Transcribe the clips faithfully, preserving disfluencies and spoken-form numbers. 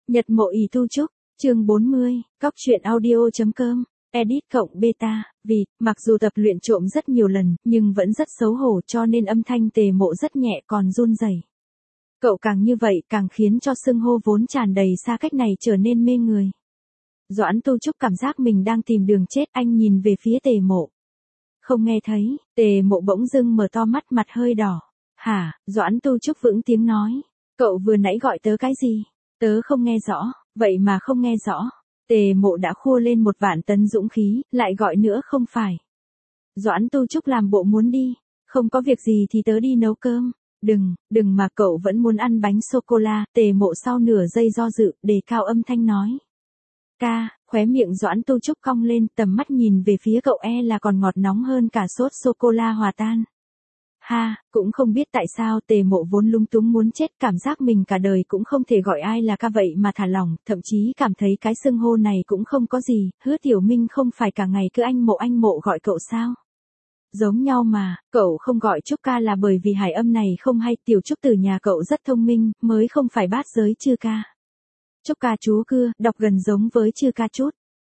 Nhật mộ ỷ tu trúc, chương bốn mươi, cóc truyện audio.com, edit cộng beta, vì, mặc dù tập luyện trộm rất nhiều lần, nhưng vẫn rất xấu hổ cho nên âm thanh Tề Mộ rất nhẹ còn run rẩy. Cậu càng như vậy càng khiến cho xưng hô vốn tràn đầy xa cách này trở nên mê người. Doãn Tu Trúc cảm giác mình đang tìm đường chết, anh nhìn về phía Tề Mộ. Không nghe thấy, Tề Mộ bỗng dưng mở to mắt, mặt hơi đỏ. Hả? Doãn Tu Trúc vững tiếng nói. Cậu vừa nãy gọi tớ cái gì? Tớ không nghe rõ, vậy mà không nghe rõ. Tề Mộ đã khua lên một vạn tấn dũng khí, lại gọi nữa không phải. Doãn Tu Trúc làm bộ muốn đi. Không có việc gì thì tớ đi nấu cơm. Đừng, đừng mà cậu vẫn muốn ăn bánh sô-cô-la. Tề Mộ sau nửa giây do dự, đề cao âm thanh nói. Ca, khóe miệng Doãn Tu Trúc cong lên, tầm mắt nhìn về phía cậu e là còn ngọt nóng hơn cả sốt sô-cô-la hòa tan. Ha, cũng không biết tại sao Tề Mộ vốn lung túng muốn chết, cảm giác mình cả đời cũng không thể gọi ai là ca vậy mà thả lỏng, thậm chí cảm thấy cái xưng hô này cũng không có gì. Hứa Tiểu Minh không phải cả ngày cứ anh Mộ anh Mộ gọi cậu sao? Giống nhau mà, cậu không gọi Trúc ca là bởi vì hải âm này không hay, Tiểu Trúc từ nhà cậu rất thông minh, mới không phải bát giới chư ca. Trúc ca chú cưa, đọc gần giống với chư ca chút.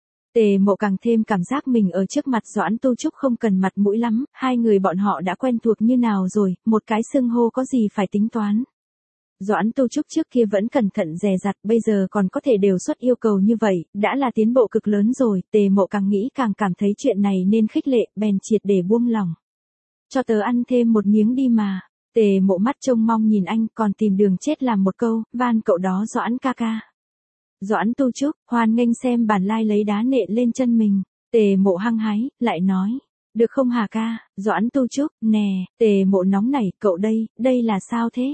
Tề Mộ càng thêm cảm giác mình ở trước mặt Doãn Tu Trúc không cần mặt mũi lắm, hai người bọn họ đã quen thuộc như nào rồi, một cái xưng hô có gì phải tính toán. Doãn Tu Trúc trước kia vẫn cẩn thận dè dặt, bây giờ còn có thể đề xuất yêu cầu như vậy, đã là tiến bộ cực lớn rồi. Tề Mộ càng nghĩ càng cảm thấy chuyện này nên khích lệ, bèn triệt để buông lòng. Cho tớ ăn thêm một miếng đi mà. Tề Mộ mắt trông mong nhìn anh, còn tìm đường chết làm một câu, van cậu đó Doãn ca ca. Doãn Tu Trúc, hoan nghênh xem bản lai lấy đá nện lên chân mình. Tề Mộ hăng hái, lại nói. Được không hả ca? Doãn Tu Trúc, nè. Tề Mộ nóng nảy, cậu đây, đây là sao thế?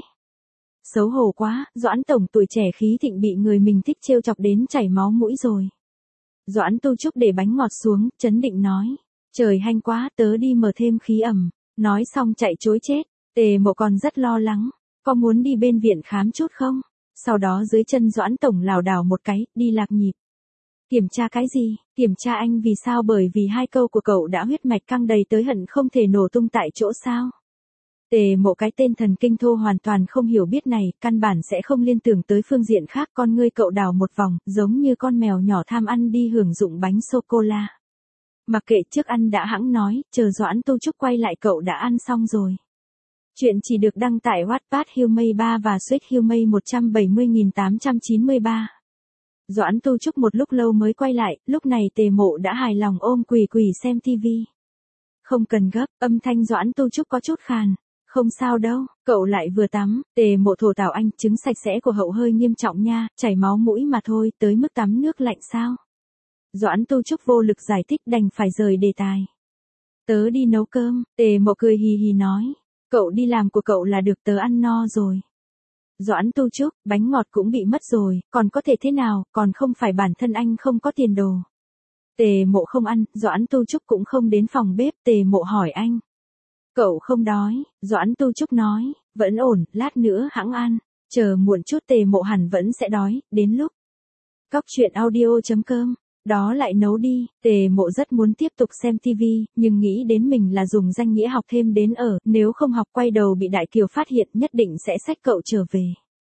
Xấu hổ quá, Doãn tổng tuổi trẻ khí thịnh bị người mình thích trêu chọc đến chảy máu mũi rồi. Doãn Tu Trúc để bánh ngọt xuống, chấn định nói. Trời hanh quá, tớ đi mở thêm khí ẩm. Nói xong chạy trối chết. Tề Mộ còn rất lo lắng. Có muốn đi bên viện khám chút không? Sau đó dưới chân Doãn tổng lảo đảo một cái, đi lạc nhịp. Kiểm tra cái gì? Kiểm tra anh vì sao? Bởi vì hai câu của cậu đã huyết mạch căng đầy tới hận không thể nổ tung tại chỗ sao? Tề Mộ cái tên thần kinh thô hoàn toàn không hiểu biết này, căn bản sẽ không liên tưởng tới phương diện khác. Con ngươi cậu đảo một vòng, giống như con mèo nhỏ tham ăn đi hưởng dụng bánh sô-cô-la. Mặc kệ, trước ăn đã hẵng nói, chờ Doãn Tu Trúc quay lại cậu đã ăn xong rồi. Chuyện chỉ được đăng tại Wattpad Humay ba và Sweet Humay một trăm bảy mươi nghìn tám trăm chín mươi ba. Doãn Tu Trúc một lúc lâu mới quay lại, lúc này Tề Mộ đã hài lòng ôm quỳ quỳ xem tivi. Không cần gấp, âm thanh Doãn Tu Trúc có chút khàn. Không sao đâu, cậu lại vừa tắm. Tề Mộ thổ tảo anh, chứng sạch sẽ của hậu hơi nghiêm trọng nha, chảy máu mũi mà thôi, tới mức tắm nước lạnh sao? Doãn Tu Trúc vô lực giải thích, đành phải rời đề tài. Tớ đi nấu cơm. Tề Mộ cười hì hì nói. Cậu đi làm của cậu là được, tớ ăn no rồi. Doãn Tu Trúc, bánh ngọt cũng bị mất rồi, còn có thể thế nào, còn không phải bản thân anh không có tiền đồ. Tề Mộ không ăn, Doãn Tu Trúc cũng không đến phòng bếp. Tề Mộ hỏi anh. Cậu không đói? Doãn Tu Trúc nói. Vẫn ổn, lát nữa hẵng ăn. Chờ muộn chút Tề Mộ hẳn vẫn sẽ đói, đến lúc. Cóc truyện audio.com. Đó lại nấu đi. Tề Mộ rất muốn tiếp tục xem tivi, nhưng nghĩ đến mình là dùng danh nghĩa học thêm đến ở, nếu không học quay đầu bị Đại Kiều phát hiện nhất định sẽ xách cậu trở về.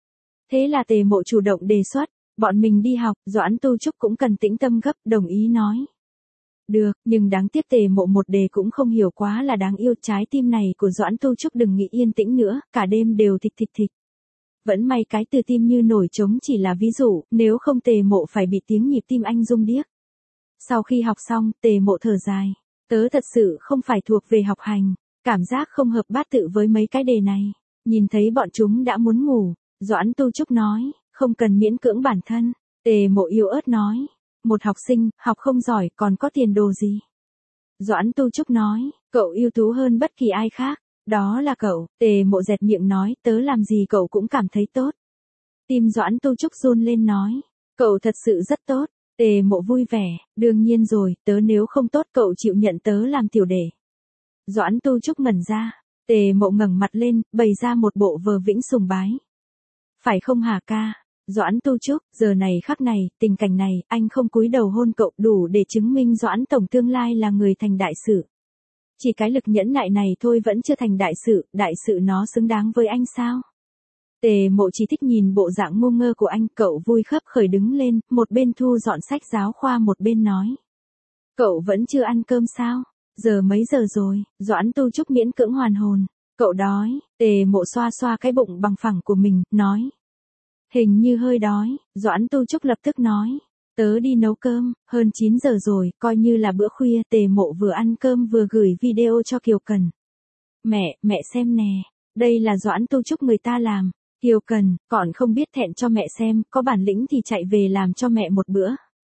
Thế là Tề Mộ chủ động đề xuất, bọn mình đi học. Doãn Tu Trúc cũng cần tĩnh tâm gấp, đồng ý nói. Được, nhưng đáng tiếc Tề Mộ một đề cũng không hiểu, quá là đáng yêu. Trái tim này của Doãn Tu Trúc đừng nghĩ yên tĩnh nữa, cả đêm đều thịch thịch thịch. Vẫn may cái từ tim như nổi trống chỉ là ví dụ, nếu không Tề Mộ phải bị tiếng nhịp tim anh rung điếc. Sau khi học xong, Tề Mộ thở dài. Tớ thật sự không phải thuộc về học hành, cảm giác không hợp bát tự với mấy cái đề này. Nhìn thấy bọn chúng đã muốn ngủ, Doãn Tu Trúc nói, không cần miễn cưỡng bản thân. Tề Mộ yếu ớt nói, một học sinh, học không giỏi, còn có tiền đồ gì? Doãn Tu Trúc nói, cậu ưu tú hơn bất kỳ ai khác. Đó là cậu. Tề Mộ dẹt miệng nói, tớ làm gì cậu cũng cảm thấy tốt. Tim Doãn Tu Trúc run lên nói, cậu thật sự rất tốt. Tề Mộ vui vẻ, đương nhiên rồi, tớ nếu không tốt cậu chịu nhận tớ làm tiểu đệ. Doãn Tu Trúc ngẩn ra. Tề Mộ ngẩng mặt lên, bày ra một bộ vờ vĩnh sùng bái. Phải không hả ca? Doãn Tu Trúc, giờ này khắc này, tình cảnh này, anh không cúi đầu hôn cậu đủ để chứng minh Doãn tổng tương lai là người thành đại sự. Chỉ cái lực nhẫn nại này thôi vẫn chưa thành đại sự, đại sự nó xứng đáng với anh sao? Tề Mộ chỉ thích nhìn bộ dạng ngu ngơ của anh, cậu vui khấp khởi đứng lên, một bên thu dọn sách giáo khoa một bên nói. Cậu vẫn chưa ăn cơm sao? Giờ mấy giờ rồi? Doãn Tu Trúc miễn cưỡng hoàn hồn. Cậu đói. Tề Mộ xoa xoa cái bụng bằng phẳng của mình, nói. Hình như hơi đói. Doãn Tu Trúc lập tức nói. Tớ đi nấu cơm, hơn chín giờ rồi, coi như là bữa khuya. Tề Mộ vừa ăn cơm vừa gửi video cho Kiều Cần. Mẹ, mẹ xem nè. Đây là Doãn Tu Trúc người ta làm. Kiều Cần, còn không biết thẹn cho mẹ xem, có bản lĩnh thì chạy về làm cho mẹ một bữa.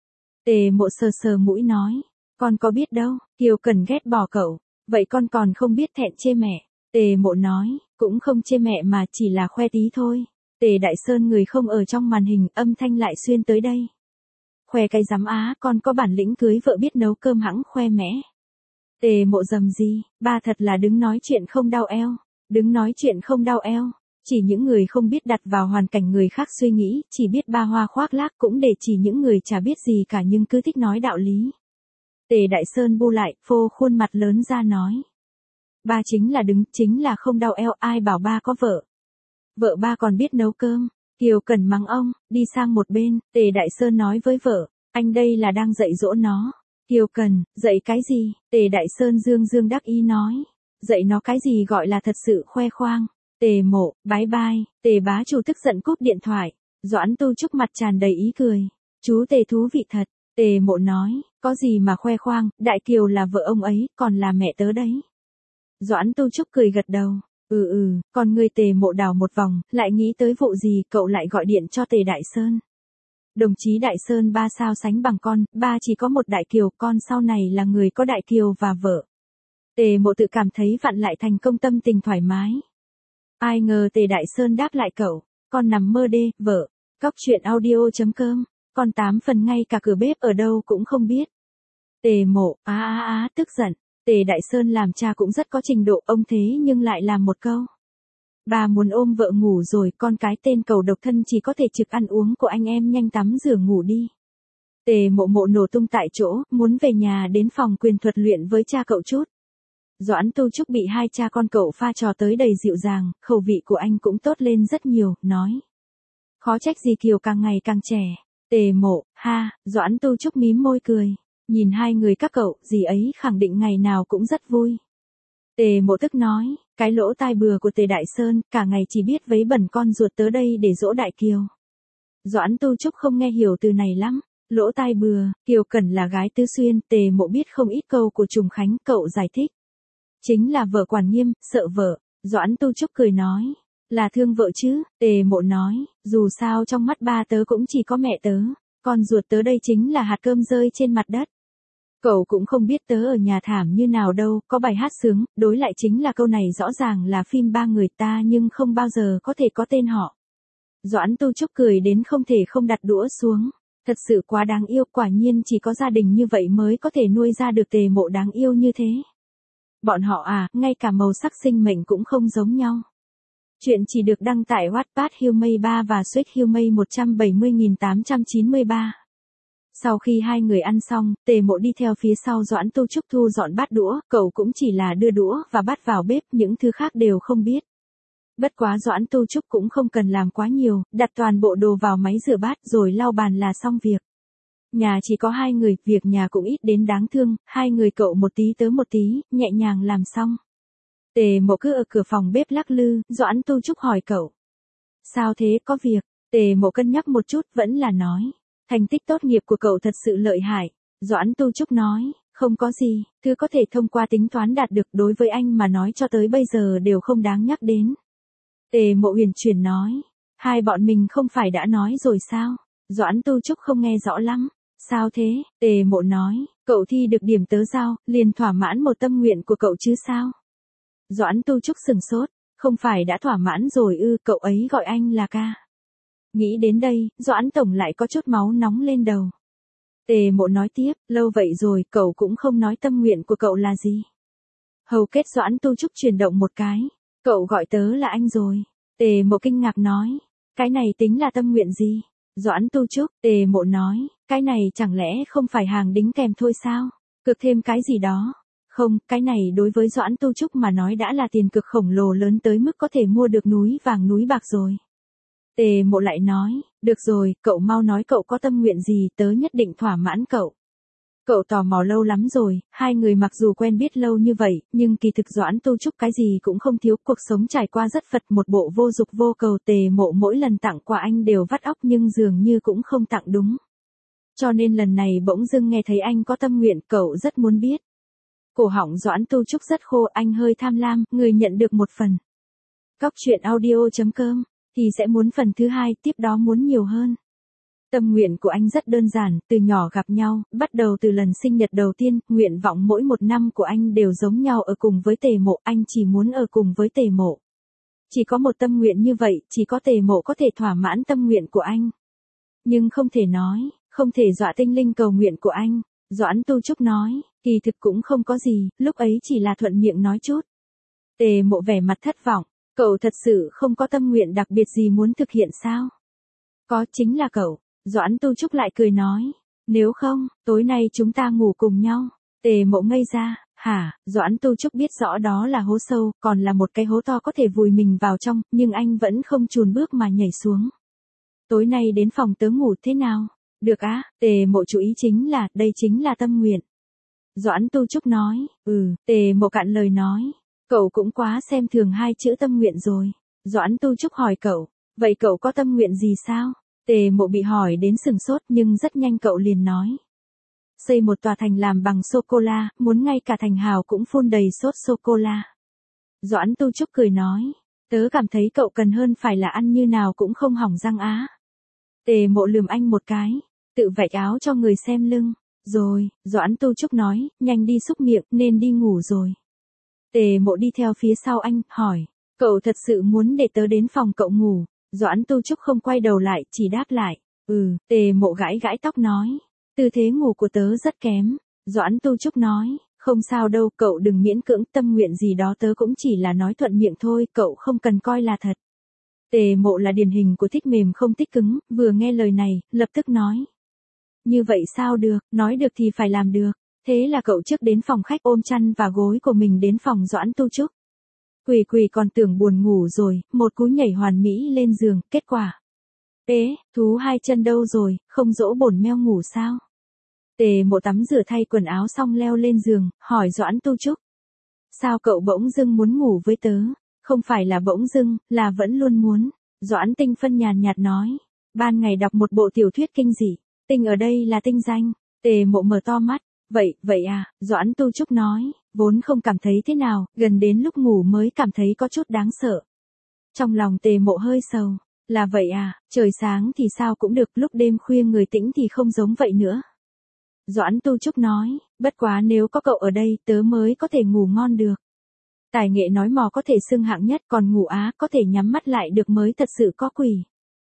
Tề Mộ sờ sờ mũi nói. Con có biết đâu, Kiều Cần ghét bỏ cậu. Vậy con còn không biết thẹn chê mẹ. Tề Mộ nói, cũng không chê mẹ mà chỉ là khoe tí thôi. Tề Đại Sơn người không ở trong màn hình, âm thanh lại xuyên tới đây. Khoe cái giám á, con có bản lĩnh cưới vợ biết nấu cơm hẵng khoe mẽ. Tề Mộ rầm gì, ba thật là đứng nói chuyện không đau eo. Đứng nói chuyện không đau eo. Chỉ những người không biết đặt vào hoàn cảnh người khác suy nghĩ, chỉ biết ba hoa khoác lác cũng để chỉ những người chả biết gì cả nhưng cứ thích nói đạo lý. Tề Đại Sơn bu lại, phô khuôn mặt lớn ra nói. Ba chính là đứng, chính là không đau eo, ai bảo ba có vợ. Vợ ba còn biết nấu cơm. Kiều Cần mắng ông, đi sang một bên, Tề Đại Sơn nói với vợ, anh đây là đang dạy dỗ nó. Kiều Cần, dạy cái gì? Tề Đại Sơn dương dương đắc ý nói. Dạy nó cái gì gọi là thật sự khoe khoang. Tề Mộ, bái bai, Tề bá chủ tức giận cúp điện thoại. Doãn Tu Trúc mặt tràn đầy ý cười. Chú Tề thú vị thật. Tề Mộ nói, có gì mà khoe khoang, Đại Kiều là vợ ông ấy, còn là mẹ tớ đấy. Doãn Tu Trúc cười gật đầu. Ừ ừ, còn người Tề Mộ đảo một vòng, lại nghĩ tới vụ gì, cậu lại gọi điện cho Tề Đại Sơn. Đồng chí Đại Sơn ba sao sánh bằng con, ba chỉ có một Đại Kiều, con sau này là người có Đại Kiều và vợ. Tề Mộ tự cảm thấy vặn lại thành công, tâm tình thoải mái. Ai ngờ Tề Đại Sơn đáp lại cậu, con nằm mơ đê, vợ. Cóc truyện audio chấm com, con tám phần ngay cả cửa bếp ở đâu cũng không biết. Tề Mộ, á á á, tức giận. Tề Đại Sơn làm cha cũng rất có trình độ, ông thế nhưng lại làm một câu. Bà muốn ôm vợ ngủ rồi, con cái tên cầu độc thân chỉ có thể trực ăn uống của anh em, nhanh tắm rửa ngủ đi. Tề Mộ Mộ nổ tung tại chỗ, muốn về nhà đến phòng quyền thuật luyện với cha cậu chút. Doãn Tu Trúc bị hai cha con cậu pha trò tới đầy dịu dàng, khẩu vị của anh cũng tốt lên rất nhiều, nói. Khó trách gì Kiều càng ngày càng trẻ. Tề Mộ, ha, Doãn Tu Trúc mím môi cười. Nhìn hai người các cậu, dì ấy khẳng định ngày nào cũng rất vui. Tề Mộ tức nói, cái lỗ tai bừa của Tề Đại Sơn, cả ngày chỉ biết vấy bẩn con ruột tớ đây để dỗ Đại Kiều. Doãn Tu Trúc không nghe hiểu từ này lắm. Lỗ tai bừa, Kiều Cần là gái tứ xuyên, Tề Mộ biết không ít câu của Trùng Khánh, cậu giải thích. Chính là vợ quản nghiêm, sợ vợ. Doãn Tu Trúc cười nói. Là thương vợ chứ, Tề Mộ nói, dù sao trong mắt ba tớ cũng chỉ có mẹ tớ. Con ruột tớ đây chính là hạt cơm rơi trên mặt đất. Cậu cũng không biết tớ ở nhà thảm như nào đâu, có bài hát sướng, đối lại chính là câu này rõ ràng là phim ba người ta nhưng không bao giờ có thể có tên họ. Doãn Tu Trúc cười đến không thể không đặt đũa xuống. Thật sự quá đáng yêu, quả nhiên chỉ có gia đình như vậy mới có thể nuôi ra được Tề Mộ đáng yêu như thế. Bọn họ à, ngay cả màu sắc sinh mệnh cũng không giống nhau. Chuyện chỉ được đăng tại Wattpad Humay ba và Sweet Humay một trăm bảy mươi nghìn tám trăm chín mươi ba. Sau khi hai người ăn xong, Tề Mộ đi theo phía sau Doãn Tu Trúc thu dọn bát đũa, cậu cũng chỉ là đưa đũa và bát vào bếp, những thứ khác đều không biết. Bất quá Doãn Tu Trúc cũng không cần làm quá nhiều, đặt toàn bộ đồ vào máy rửa bát rồi lau bàn là xong việc. Nhà chỉ có hai người, việc nhà cũng ít đến đáng thương, hai người cậu một tí tớ một tí, nhẹ nhàng làm xong. Tề Mộ cứ ở cửa phòng bếp lắc lư, Doãn Tu Trúc hỏi cậu. Sao thế, có việc? Tề Mộ cân nhắc một chút, vẫn là nói. Thành tích tốt nghiệp của cậu thật sự lợi hại. Doãn Tu Trúc nói, không có gì, thứ có thể thông qua tính toán đạt được đối với anh mà nói cho tới bây giờ đều không đáng nhắc đến. Tề Mộ huyền chuyển nói, hai bọn mình không phải đã nói rồi sao? Doãn Tu Trúc không nghe rõ lắm. Sao thế? Tề Mộ nói, cậu thi được điểm tớ giao, liền thỏa mãn một tâm nguyện của cậu chứ sao? Doãn Tu Trúc sừng sốt, không phải đã thỏa mãn rồi ư, cậu ấy gọi anh là ca. Nghĩ đến đây, Doãn Tổng lại có chút máu nóng lên đầu. Tề Mộ nói tiếp, lâu vậy rồi, cậu cũng không nói tâm nguyện của cậu là gì. Hầu kết Doãn Tu Trúc chuyển động một cái, cậu gọi tớ là anh rồi. Tề Mộ kinh ngạc nói, cái này tính là tâm nguyện gì? Doãn Tu Trúc, Tề Mộ nói, cái này chẳng lẽ không phải hàng đính kèm thôi sao? Cực thêm cái gì đó. Không, cái này đối với Doãn Tu Trúc mà nói đã là tiền cực khổng lồ lớn tới mức có thể mua được núi vàng núi bạc rồi. Tề Mộ lại nói, được rồi, cậu mau nói cậu có tâm nguyện gì, tớ nhất định thỏa mãn cậu. Cậu tò mò lâu lắm rồi, hai người mặc dù quen biết lâu như vậy, nhưng kỳ thực Doãn Tu Trúc cái gì cũng không thiếu, cuộc sống trải qua rất phật, một bộ vô dục vô cầu. Tề Mộ mỗi lần tặng quà anh đều vắt óc nhưng dường như cũng không tặng đúng. Cho nên lần này bỗng dưng nghe thấy anh có tâm nguyện, cậu rất muốn biết. Cổ họng Doãn Tu Trúc rất khô, anh hơi tham lam, người nhận được một phần. Cóc truyện audio chấm com, thì sẽ muốn phần thứ hai, tiếp đó muốn nhiều hơn. Tâm nguyện của anh rất đơn giản, từ nhỏ gặp nhau, bắt đầu từ lần sinh nhật đầu tiên, nguyện vọng mỗi một năm của anh đều giống nhau, ở cùng với Tề Mộ, anh chỉ muốn ở cùng với Tề Mộ. Chỉ có một tâm nguyện như vậy, chỉ có Tề Mộ có thể thỏa mãn tâm nguyện của anh. Nhưng không thể nói, không thể dọa tinh linh cầu nguyện của anh. Doãn Tu Trúc nói, kỳ thực cũng không có gì, lúc ấy chỉ là thuận miệng nói chút. Tề Mộ vẻ mặt thất vọng, cậu thật sự không có tâm nguyện đặc biệt gì muốn thực hiện sao? Có, chính là cậu. Doãn Tu Trúc lại cười nói, nếu không, tối nay chúng ta ngủ cùng nhau. Tề Mộ ngây ra, hả? Doãn Tu Trúc biết rõ đó là hố sâu, còn là một cái hố to có thể vùi mình vào trong, nhưng anh vẫn không chùn bước mà nhảy xuống. Tối nay đến phòng tớ ngủ thế nào? Được á, Tề Mộ chú ý chính là, đây chính là tâm nguyện. Doãn Tu Trúc nói, ừ, Tề Mộ cạn lời nói, cậu cũng quá xem thường hai chữ tâm nguyện rồi. Doãn Tu Trúc hỏi cậu, vậy cậu có tâm nguyện gì sao? Tề Mộ bị hỏi đến sừng sốt nhưng rất nhanh cậu liền nói. Xây một tòa thành làm bằng sô-cô-la, muốn ngay cả thành hào cũng phun đầy sốt sô-cô-la. Doãn Tu Trúc cười nói, tớ cảm thấy cậu cần hơn phải là ăn như nào cũng không hỏng răng á. Tề Mộ lườm anh một cái, tự vạch áo cho người xem lưng. Rồi, Doãn Tu Trúc nói, nhanh đi xúc miệng, nên đi ngủ rồi. Tề Mộ đi theo phía sau anh, hỏi, cậu thật sự muốn để tớ đến phòng cậu ngủ? Doãn Tu Trúc không quay đầu lại, chỉ đáp lại, ừ. Tề Mộ gãi gãi tóc nói, tư thế ngủ của tớ rất kém. Doãn Tu Trúc nói, không sao đâu, cậu đừng miễn cưỡng, tâm nguyện gì đó tớ cũng chỉ là nói thuận miệng thôi, cậu không cần coi là thật. Tề Mộ là điển hình của thích mềm không thích cứng, vừa nghe lời này, lập tức nói. Như vậy sao được, nói được thì phải làm được. Thế là cậu trước đến phòng khách ôm chăn và gối của mình đến phòng Doãn Tu Trúc. Quỳ quỳ còn tưởng buồn ngủ rồi, một cú nhảy hoàn mỹ lên giường, kết quả. Ế, thú hai chân đâu rồi, không dỗ bổn meo ngủ sao? Tề Mộ tắm rửa thay quần áo xong leo lên giường, hỏi Doãn Tu Trúc. Sao cậu bỗng dưng muốn ngủ với tớ? Không phải là bỗng dưng, là vẫn luôn muốn. Doãn Tinh Phân nhàn nhạt nói. Ban ngày đọc một bộ tiểu thuyết kinh dị. Tinh ở đây là tinh danh. Tề Mộ mở to mắt. Vậy, vậy à, Doãn Tu Trúc nói, vốn không cảm thấy thế nào, gần đến lúc ngủ mới cảm thấy có chút đáng sợ. Trong lòng Tề Mộ hơi sầu, là vậy à, trời sáng thì sao cũng được, lúc đêm khuya người tĩnh thì không giống vậy nữa. Doãn Tu Trúc nói, bất quá nếu có cậu ở đây tớ mới có thể ngủ ngon được. Tài nghệ nói mò có thể xưng hạng nhất, còn ngủ á có thể nhắm mắt lại được mới thật sự có quỷ.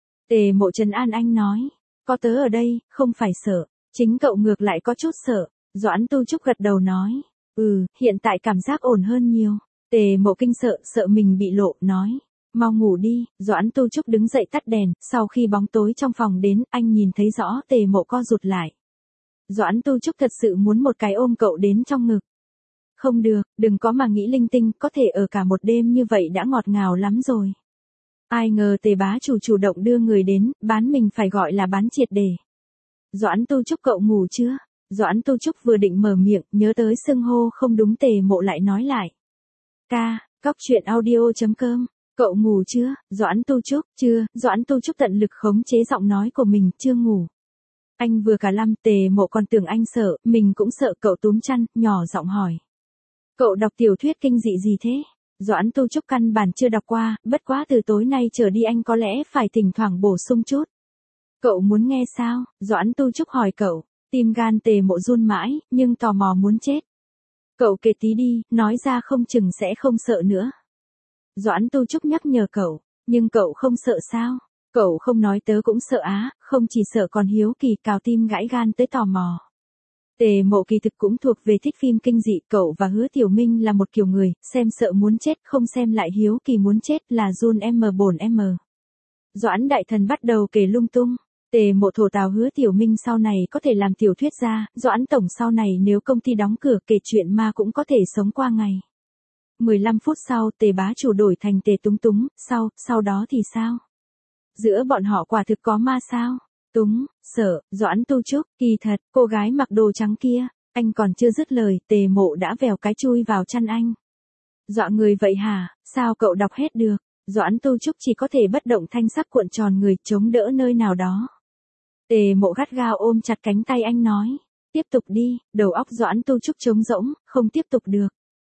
Tề Mộ trấn an anh nói, có tớ ở đây, không phải sợ, chính cậu ngược lại có chút sợ. Doãn Tu Trúc gật đầu nói, ừ, hiện tại cảm giác ổn hơn nhiều. Tề Mộ kinh sợ, sợ mình bị lộ, nói, mau ngủ đi. Doãn Tu Trúc đứng dậy tắt đèn, sau khi bóng tối trong phòng đến, anh nhìn thấy rõ Tề Mộ co rụt lại. Doãn Tu Trúc thật sự muốn một cái ôm cậu đến trong ngực. Không được, đừng có mà nghĩ linh tinh, có thể ở cả một đêm như vậy đã ngọt ngào lắm rồi. Ai ngờ Tề bá chủ chủ động đưa người đến, bán mình phải gọi là bán triệt để. Doãn Tu Trúc cậu ngủ chưa? Doãn Tu Trúc vừa định mở miệng, nhớ tới xưng hô không đúng, Tề Mộ lại nói lại. Ca, cóc truyện audio chấm com, cậu ngủ chưa? Doãn Tu Trúc, chưa. Doãn Tu Trúc tận lực khống chế giọng nói của mình, chưa ngủ. Anh vừa cả lăm, Tề Mộ còn tưởng anh sợ, mình cũng sợ, cậu túm chăn, nhỏ giọng hỏi. Cậu đọc tiểu thuyết kinh dị gì thế? Doãn Tu Trúc căn bản chưa đọc qua, bất quá từ tối nay trở đi anh có lẽ phải thỉnh thoảng bổ sung chút. Cậu muốn nghe sao? Doãn Tu Trúc hỏi cậu. Tim gan Tề Mộ run mãi, nhưng tò mò muốn chết. Cậu kể tí đi, nói ra không chừng sẽ không sợ nữa. Doãn Tu Trúc nhắc nhở cậu, nhưng cậu không sợ sao? Cậu không nói tớ cũng sợ á, không chỉ sợ còn hiếu kỳ, cào tim gãy gan tới tò mò. Tề Mộ kỳ thực cũng thuộc về thích phim kinh dị, cậu và Hứa Tiểu Minh là một kiểu người, xem sợ muốn chết, không xem lại hiếu kỳ muốn chết, là run em bổn em. Doãn Đại Thần bắt đầu kể lung tung. Tề Mộ thổ tào Hứa Tiểu Minh sau này có thể làm tiểu thuyết gia, Doãn Tổng sau này nếu công ty đóng cửa kể chuyện ma cũng có thể sống qua ngày. mười lăm phút sau Tề bá chủ đổi thành Tề Túng Túng, sau, sau đó thì sao? Giữa bọn họ quả thực có ma sao? Túng, sợ, Doãn Tu Trúc, kỳ thật, cô gái mặc đồ trắng kia, anh còn chưa dứt lời, Tề Mộ đã vèo cái chui vào chăn anh. Dọa người vậy hả, sao cậu đọc hết được? Doãn Tu Trúc chỉ có thể bất động thanh sắc cuộn tròn người chống đỡ nơi nào đó. Tề Mộ gắt gao ôm chặt cánh tay anh nói. Tiếp tục đi, đầu óc Doãn Tu Trúc trống rỗng, không tiếp tục được.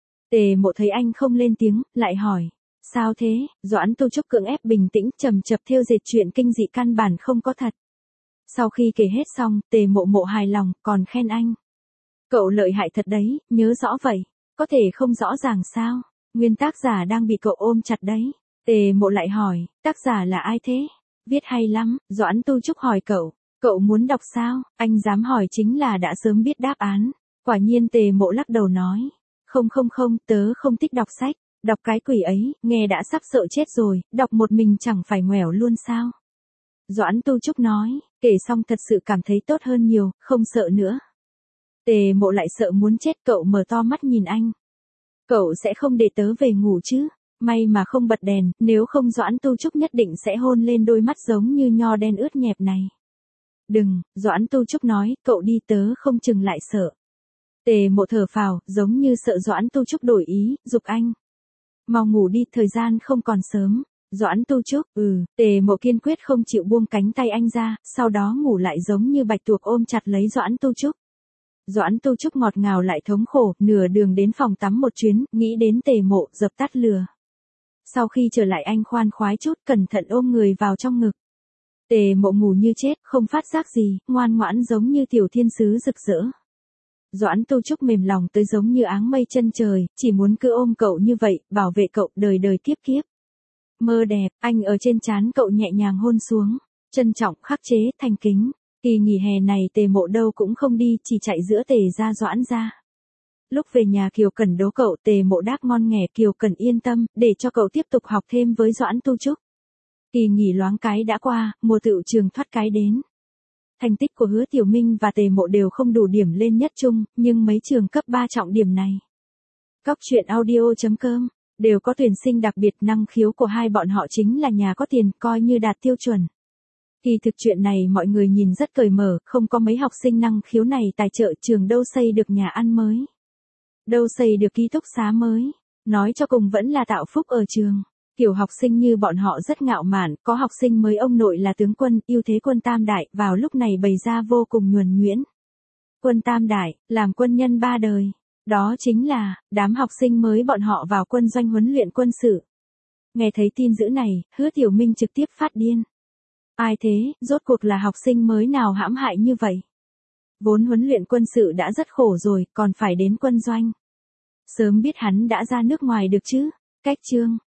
Tề Mộ thấy anh không lên tiếng, lại hỏi. Sao thế? Doãn Tu Trúc cưỡng ép bình tĩnh chầm chập thêu dệt chuyện kinh dị căn bản không có thật. Sau khi kể hết xong, Tề Mộ Mộ hài lòng, còn khen anh. Cậu lợi hại thật đấy, nhớ rõ vậy. Có thể không rõ ràng sao? Nguyên tác giả đang bị cậu ôm chặt đấy. Tề Mộ lại hỏi, tác giả là ai thế? Viết hay lắm, Doãn Tu Trúc hỏi cậu. Cậu muốn đọc sao? Anh dám hỏi chính là đã sớm biết đáp án. Quả nhiên Tề Mộ lắc đầu nói. Không không không, tớ không thích đọc sách. Đọc cái quỷ ấy, nghe đã sắp sợ chết rồi, đọc một mình chẳng phải ngoẻo luôn sao? Doãn Tu Trúc nói, kể xong thật sự cảm thấy tốt hơn nhiều, không sợ nữa. Tề Mộ lại sợ muốn chết, cậu mở to mắt nhìn anh. Cậu sẽ không để tớ về ngủ chứ? May mà không bật đèn, nếu không Doãn Tu Trúc nhất định sẽ hôn lên đôi mắt giống như nho đen ướt nhẹp này. Đừng, Doãn Tu Trúc nói, cậu đi tớ không chừng lại sợ. Tề Mộ thở phào, giống như sợ Doãn Tu Trúc đổi ý, giục anh. Mau ngủ đi, thời gian không còn sớm. Doãn Tu Trúc, ừ, Tề Mộ kiên quyết không chịu buông cánh tay anh ra, sau đó ngủ lại giống như bạch tuộc ôm chặt lấy Doãn Tu Trúc. Doãn Tu Trúc ngọt ngào lại thống khổ, nửa đường đến phòng tắm một chuyến, nghĩ đến Tề Mộ, dập tắt lửa. Sau khi trở lại anh khoan khoái chút, cẩn thận ôm người vào trong ngực. Tề Mộ ngủ như chết, không phát giác gì, ngoan ngoãn giống như tiểu thiên sứ rực rỡ. Doãn Tu Trúc mềm lòng tới giống như áng mây chân trời, chỉ muốn cứ ôm cậu như vậy, bảo vệ cậu đời đời kiếp kiếp. Mơ đẹp, anh ở trên trán cậu nhẹ nhàng hôn xuống, trân trọng, khắc chế, thành kính. Kỳ nghỉ hè này Tề Mộ đâu cũng không đi, chỉ chạy giữa Tề ra Doãn ra. Lúc về nhà Kiều Cẩn đố cậu, Tề Mộ đáp ngon nghẻ, Kiều Cẩn yên tâm, để cho cậu tiếp tục học thêm với Doãn Tu Trúc. Kỳ nghỉ loáng cái đã qua, mùa tựu trường thoát cái đến. Thành tích của Hứa Tiểu Minh và Tề Mộ đều không đủ điểm lên nhất trung, nhưng mấy trường cấp ba trọng điểm này. Cóc truyện audio chấm com đều có tuyển sinh đặc biệt, năng khiếu của hai bọn họ chính là nhà có tiền, coi như đạt tiêu chuẩn. Kỳ thực chuyện này mọi người nhìn rất cởi mở, không có mấy học sinh năng khiếu này tài trợ trường đâu xây được nhà ăn mới. Đâu xây được ký túc xá mới. Nói cho cùng vẫn là tạo phúc ở trường. Kiểu học sinh như bọn họ rất ngạo mạn, có học sinh mới ông nội là tướng quân, yêu thế quân tam đại, vào lúc này bày ra vô cùng nhuần nhuyễn. Quân tam đại, làm quân nhân ba đời. Đó chính là, đám học sinh mới bọn họ vào quân doanh huấn luyện quân sự. Nghe thấy tin dữ này, Hứa Tiểu Minh trực tiếp phát điên. Ai thế, rốt cuộc là học sinh mới nào hãm hại như vậy? Vốn huấn luyện quân sự đã rất khổ rồi, còn phải đến quân doanh. Sớm biết hắn đã ra nước ngoài được chứ. Cách chương.